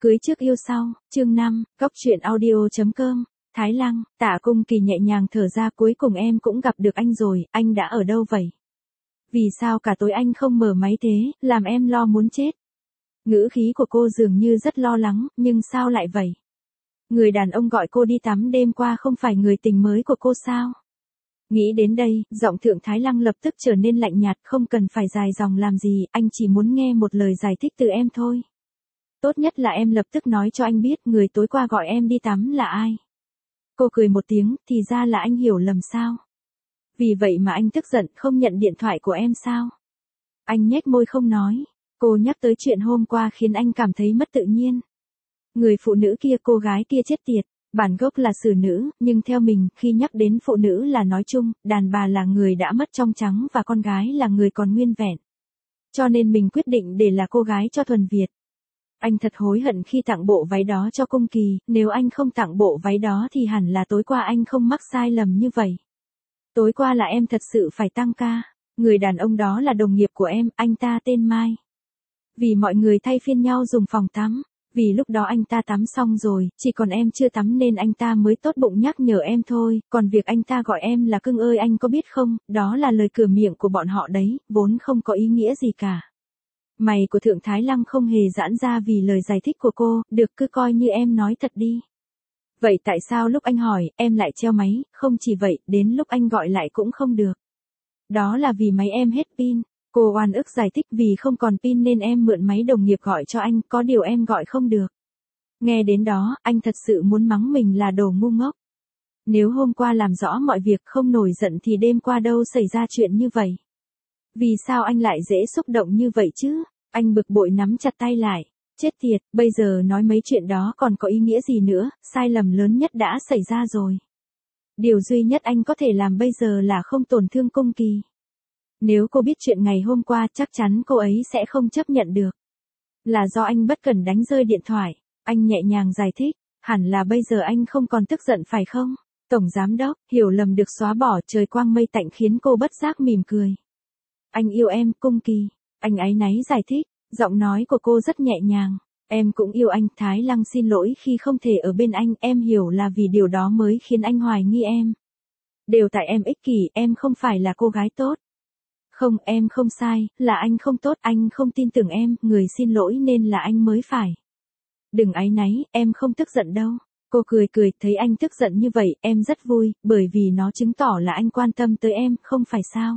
Cưới trước yêu sau, chương 5, Cóc truyện audio.com, Thái Lăng, Tạ Cung Kỳ nhẹ nhàng thở ra, cuối cùng em cũng gặp được anh rồi, anh đã ở đâu vậy? Vì sao cả tối anh không mở máy thế, làm em lo muốn chết. Ngữ khí của cô dường như rất lo lắng, nhưng sao lại vậy? Người đàn ông gọi cô đi tắm đêm qua không phải người tình mới của cô sao? Nghĩ đến đây, giọng Thượng Thái Lăng lập tức trở nên lạnh nhạt, không cần phải dài dòng làm gì, anh chỉ muốn nghe một lời giải thích từ em thôi. Tốt nhất là em lập tức nói cho anh biết người tối qua gọi em đi tắm là ai. Cô cười một tiếng, thì ra là anh hiểu lầm sao? Vì vậy mà anh tức giận không nhận điện thoại của em sao? Anh nhếch môi không nói. Cô nhắc tới chuyện hôm qua khiến anh cảm thấy mất tự nhiên. Người phụ nữ kia, cô gái kia chết tiệt. Bản gốc là xử nữ, nhưng theo mình, khi nhắc đến phụ nữ là nói chung, đàn bà là người đã mất trong trắng và con gái là người còn nguyên vẹn. Cho nên mình quyết định để là cô gái cho thuần Việt. Anh thật hối hận khi tặng bộ váy đó cho Cung Kỳ, nếu anh không tặng bộ váy đó thì hẳn là tối qua anh không mắc sai lầm như vậy. Tối qua là em thật sự phải tăng ca. Người đàn ông đó là đồng nghiệp của em, anh ta tên Mai. Vì mọi người thay phiên nhau dùng phòng tắm. Vì lúc đó anh ta tắm xong rồi, chỉ còn em chưa tắm nên anh ta mới tốt bụng nhắc nhở em thôi, còn việc anh ta gọi em là cưng ơi anh có biết không, đó là lời cửa miệng của bọn họ đấy, vốn không có ý nghĩa gì cả. Mày của Thượng Thái Lăng không hề giãn ra vì lời giải thích của cô, được cứ coi như em nói thật đi. Vậy tại sao lúc anh hỏi, em lại treo máy, không chỉ vậy, đến lúc anh gọi lại cũng không được. Đó là vì máy em hết pin. Cô oan ức giải thích vì không còn pin nên em mượn máy đồng nghiệp gọi cho anh, có điều em gọi không được. Nghe đến đó, anh thật sự muốn mắng mình là đồ ngu ngốc. Nếu hôm qua làm rõ mọi việc không nổi giận thì đêm qua đâu xảy ra chuyện như vậy. Vì sao anh lại dễ xúc động như vậy chứ? Anh bực bội nắm chặt tay lại. Chết tiệt, bây giờ nói mấy chuyện đó còn có ý nghĩa gì nữa, sai lầm lớn nhất đã xảy ra rồi. Điều duy nhất anh có thể làm bây giờ là không tổn thương Cung Kỳ. Nếu cô biết chuyện ngày hôm qua chắc chắn cô ấy sẽ không chấp nhận được. Là do anh bất cẩn đánh rơi điện thoại. Anh nhẹ nhàng giải thích. Hẳn là bây giờ anh không còn tức giận phải không? Tổng giám đốc, hiểu lầm được xóa bỏ, trời quang mây tạnh khiến cô bất giác mỉm cười. Anh yêu em, Cung Kỳ. Anh áy náy giải thích. Giọng nói của cô rất nhẹ nhàng. Em cũng yêu anh. Thái Lăng xin lỗi khi không thể ở bên anh. Em hiểu là vì điều đó mới khiến anh hoài nghi em. Đều tại em ích kỷ, em không phải là cô gái tốt. Không, em không sai, là anh không tốt, anh không tin tưởng em, người xin lỗi nên là anh mới phải. Đừng áy náy, em không tức giận đâu. Cô cười cười, thấy anh tức giận như vậy, em rất vui, bởi vì nó chứng tỏ là anh quan tâm tới em, không phải sao?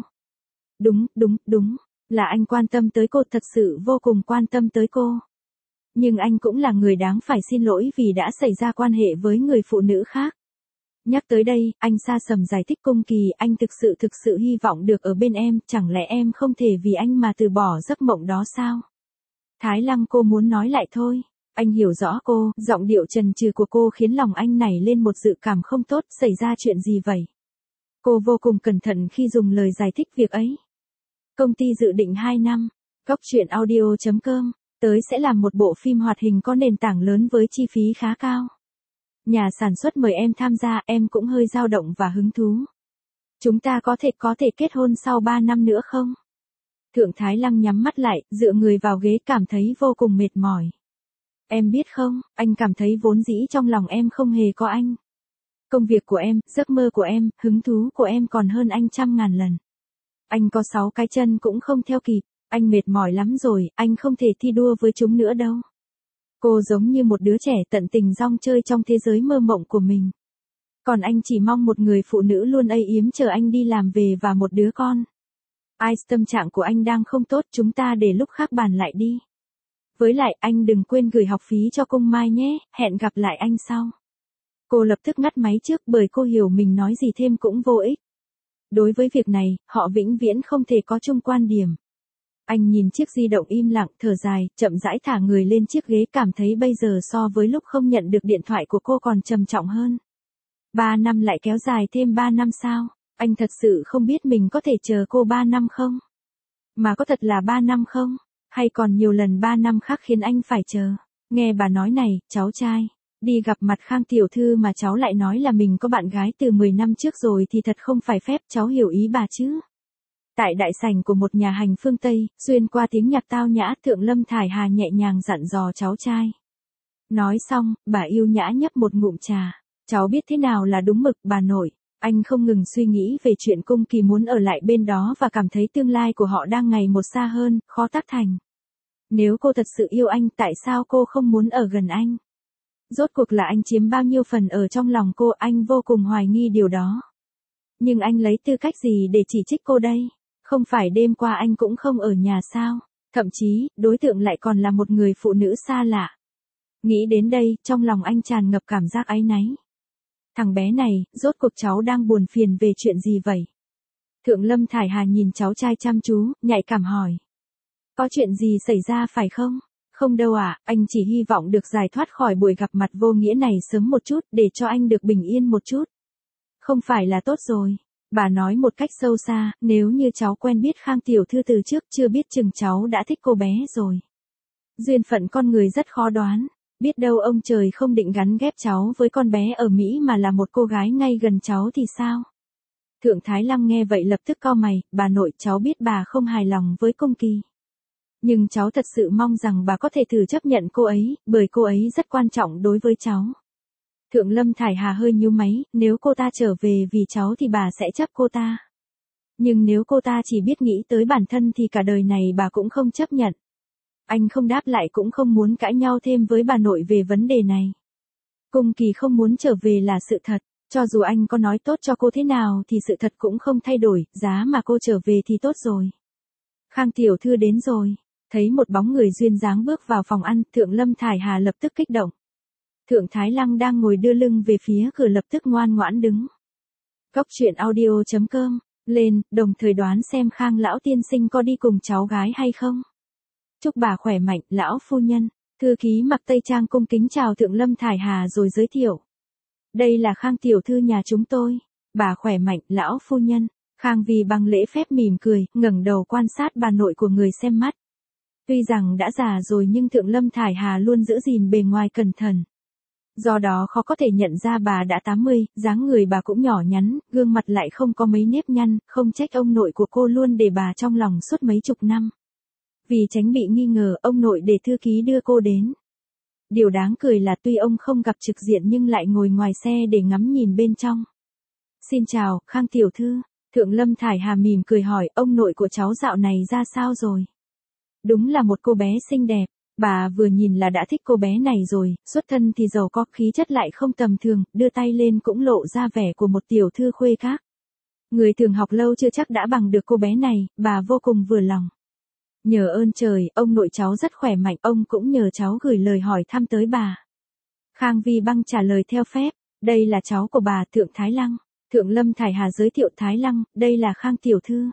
Đúng, là anh quan tâm tới cô, thật sự vô cùng quan tâm tới cô. Nhưng anh cũng là người đáng phải xin lỗi vì đã xảy ra quan hệ với người phụ nữ khác. Nhắc tới đây, anh xa sầm giải thích Cung Kỳ, anh thực sự hy vọng được ở bên em, chẳng lẽ em không thể vì anh mà từ bỏ giấc mộng đó sao? Thái Lăng cô muốn nói lại thôi. Anh hiểu rõ cô, giọng điệu chần chừ của cô khiến lòng anh nảy lên một dự cảm không tốt, xảy ra chuyện gì vậy? Cô vô cùng cẩn thận khi dùng lời giải thích việc ấy. Công ty dự định 2 năm, Cóc truyện audio.com, tới sẽ làm một bộ phim hoạt hình có nền tảng lớn với chi phí khá cao. Nhà sản xuất mời em tham gia, em cũng hơi dao động và hứng thú. Chúng ta có thể kết hôn sau 3 năm nữa không? Thượng Thái Lăng nhắm mắt lại, dựa người vào ghế cảm thấy vô cùng mệt mỏi. Em biết không, anh cảm thấy vốn dĩ trong lòng em không hề có anh. Công việc của em, giấc mơ của em, hứng thú của em còn hơn anh 100.000 lần. Anh có 6 cái chân cũng không theo kịp, anh mệt mỏi lắm rồi, anh không thể thi đua với chúng nữa đâu. Cô giống như một đứa trẻ tận tình rong chơi trong thế giới mơ mộng của mình. Còn anh chỉ mong một người phụ nữ luôn âu yếm chờ anh đi làm về và một đứa con. Ai, tâm trạng của anh đang không tốt, chúng ta để lúc khác bàn lại đi. Với lại anh đừng quên gửi học phí cho Cung Mai nhé, hẹn gặp lại anh sau. Cô lập tức ngắt máy trước bởi cô hiểu mình nói gì thêm cũng vô ích. Đối với việc này, họ vĩnh viễn không thể có chung quan điểm. Anh nhìn chiếc di động im lặng, thở dài, chậm rãi thả người lên chiếc ghế, cảm thấy bây giờ so với lúc không nhận được điện thoại của cô còn trầm trọng hơn. 3 năm lại kéo dài thêm 3 năm sao? Anh thật sự không biết mình có thể chờ cô 3 năm không? Mà có thật là 3 năm không? Hay còn nhiều lần 3 năm khác khiến anh phải chờ? Nghe bà nói này, cháu trai, đi gặp mặt Khang tiểu thư mà cháu lại nói là mình có bạn gái từ 10 năm trước rồi thì thật không phải phép, cháu hiểu ý bà chứ? Tại đại sảnh của một nhà hành phương Tây, xuyên qua tiếng nhạc tao nhã, Thượng Lâm Thải Hà nhẹ nhàng dặn dò cháu trai. Nói xong, bà yêu nhã nhấp một ngụm trà. Cháu biết thế nào là đúng mực, bà nội. Anh không ngừng suy nghĩ về chuyện Cung Kỳ muốn ở lại bên đó và cảm thấy tương lai của họ đang ngày một xa hơn, khó tác thành. Nếu cô thật sự yêu anh, tại sao cô không muốn ở gần anh? Rốt cuộc là anh chiếm bao nhiêu phần ở trong lòng cô, anh vô cùng hoài nghi điều đó. Nhưng anh lấy tư cách gì để chỉ trích cô đây? Không phải đêm qua anh cũng không ở nhà sao? Thậm chí, đối tượng lại còn là một người phụ nữ xa lạ. Nghĩ đến đây, trong lòng anh tràn ngập cảm giác áy náy. Thằng bé này, rốt cuộc cháu đang buồn phiền về chuyện gì vậy? Thượng Lâm Thải Hà nhìn cháu trai chăm chú, nhạy cảm hỏi. Có chuyện gì xảy ra phải không? Không đâu ạ, anh chỉ hy vọng được giải thoát khỏi buổi gặp mặt vô nghĩa này sớm một chút để cho anh được bình yên một chút. Không phải là tốt rồi. Bà nói một cách sâu xa, nếu như cháu quen biết Khang tiểu thư từ trước chưa biết chừng cháu đã thích cô bé rồi. Duyên phận con người rất khó đoán. Biết đâu ông trời không định gắn ghép cháu với con bé ở Mỹ mà là một cô gái ngay gần cháu thì sao? Thượng Thái Lăng nghe vậy lập tức cau mày, bà nội, cháu biết bà không hài lòng với Cung Kỳ. Nhưng cháu thật sự mong rằng bà có thể thử chấp nhận cô ấy, bởi cô ấy rất quan trọng đối với cháu. Thượng Lâm Thải Hà hơi nhíu máy, nếu cô ta trở về vì cháu thì bà sẽ chấp cô ta. Nhưng nếu cô ta chỉ biết nghĩ tới bản thân thì cả đời này bà cũng không chấp nhận. Anh không đáp lại cũng không muốn cãi nhau thêm với bà nội về vấn đề này. Cung Kỳ không muốn trở về là sự thật, cho dù anh có nói tốt cho cô thế nào thì sự thật cũng không thay đổi, giá mà cô trở về thì tốt rồi. Khang tiểu thư đến rồi, thấy một bóng người duyên dáng bước vào phòng ăn, Thượng Lâm Thải Hà lập tức kích động. Thượng Thái Lăng đang ngồi đưa lưng về phía cửa lập tức ngoan ngoãn đứng. Góc truyện audio.com, lên, đồng thời đoán xem Khang lão tiên sinh có đi cùng cháu gái hay không. Chúc bà khỏe mạnh, lão phu nhân. Thư ký mặc tây trang cung kính chào Thượng Lâm Thải Hà rồi giới thiệu. Đây là Khang tiểu thư nhà chúng tôi. Bà khỏe mạnh, lão phu nhân. Khang vì bằng lễ phép mỉm cười, ngẩng đầu quan sát bà nội của người xem mắt. Tuy rằng đã già rồi nhưng Thượng Lâm Thải Hà luôn giữ gìn bề ngoài cẩn thận. Do đó khó có thể nhận ra bà đã 80, dáng người bà cũng nhỏ nhắn, gương mặt lại không có mấy nếp nhăn, không trách ông nội của cô luôn để bà trong lòng suốt mấy chục năm. Vì tránh bị nghi ngờ, ông nội để thư ký đưa cô đến. Điều đáng cười là tuy ông không gặp trực diện nhưng lại ngồi ngoài xe để ngắm nhìn bên trong. Xin chào, Khang tiểu thư. Thượng Lâm Thải Hà mỉm cười hỏi, ông nội của cháu dạo này ra sao rồi? Đúng là một cô bé xinh đẹp. Bà vừa nhìn là đã thích cô bé này rồi, xuất thân thì giàu có, khí chất lại không tầm thường, đưa tay lên cũng lộ ra vẻ của một tiểu thư khuê các. Người thường học lâu chưa chắc đã bằng được cô bé này, bà vô cùng vừa lòng. Nhờ ơn trời, ông nội cháu rất khỏe mạnh, ông cũng nhờ cháu gửi lời hỏi thăm tới bà. Khang Vi Băng trả lời theo phép, đây là cháu của bà, Thượng Thái Lăng. Thượng Lâm Thải Hà giới thiệu Thái Lăng, đây là Khang tiểu thư.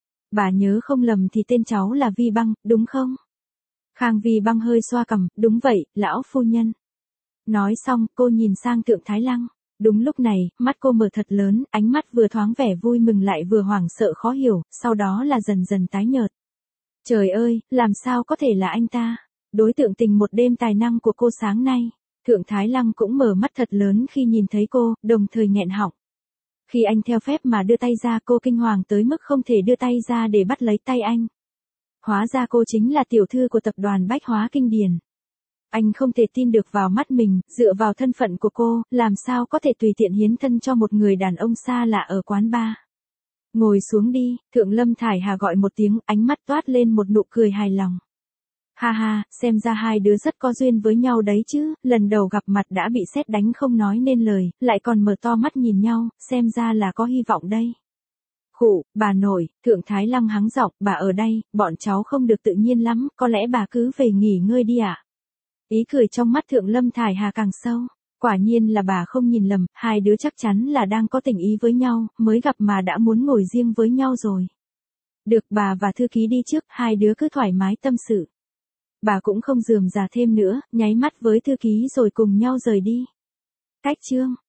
Bà nhớ không lầm thì tên cháu là Vi Băng, đúng không? Khang Vi Băng hơi xoa cằm, đúng vậy, lão phu nhân. Nói xong, cô nhìn sang Thượng Thái Lăng. Đúng lúc này, mắt cô mở thật lớn, ánh mắt vừa thoáng vẻ vui mừng lại vừa hoảng sợ khó hiểu, sau đó là dần dần tái nhợt. Trời ơi, làm sao có thể là anh ta? Đối tượng tình một đêm tài năng của cô sáng nay. Thượng Thái Lăng cũng mở mắt thật lớn khi nhìn thấy cô, đồng thời nghẹn họng. Khi anh theo phép mà đưa tay ra, cô kinh hoàng tới mức không thể đưa tay ra để bắt lấy tay anh. Hóa ra cô chính là tiểu thư của tập đoàn Bách Hóa Kinh Điển. Anh không thể tin được vào mắt mình, dựa vào thân phận của cô, làm sao có thể tùy tiện hiến thân cho một người đàn ông xa lạ ở quán bar. Ngồi xuống đi, Thượng Lâm Thải Hà gọi một tiếng, ánh mắt toát lên một nụ cười hài lòng. Ha ha, xem ra hai đứa rất có duyên với nhau đấy chứ, lần đầu gặp mặt đã bị sét đánh không nói nên lời, lại còn mở to mắt nhìn nhau, xem ra là có hy vọng đây. Khụ, bà nội, Thượng Thái Lăng hắng giọng, bà ở đây, bọn cháu không được tự nhiên lắm, có lẽ bà cứ về nghỉ ngơi đi ạ. Ý cười trong mắt Thượng Lâm Thải Hà càng sâu. Quả nhiên là bà không nhìn lầm, hai đứa chắc chắn là đang có tình ý với nhau, mới gặp mà đã muốn ngồi riêng với nhau rồi. Được, bà và thư ký đi trước, hai đứa cứ thoải mái tâm sự. Bà cũng không rườm rà thêm nữa, nháy mắt với thư ký rồi cùng nhau rời đi. Cách chương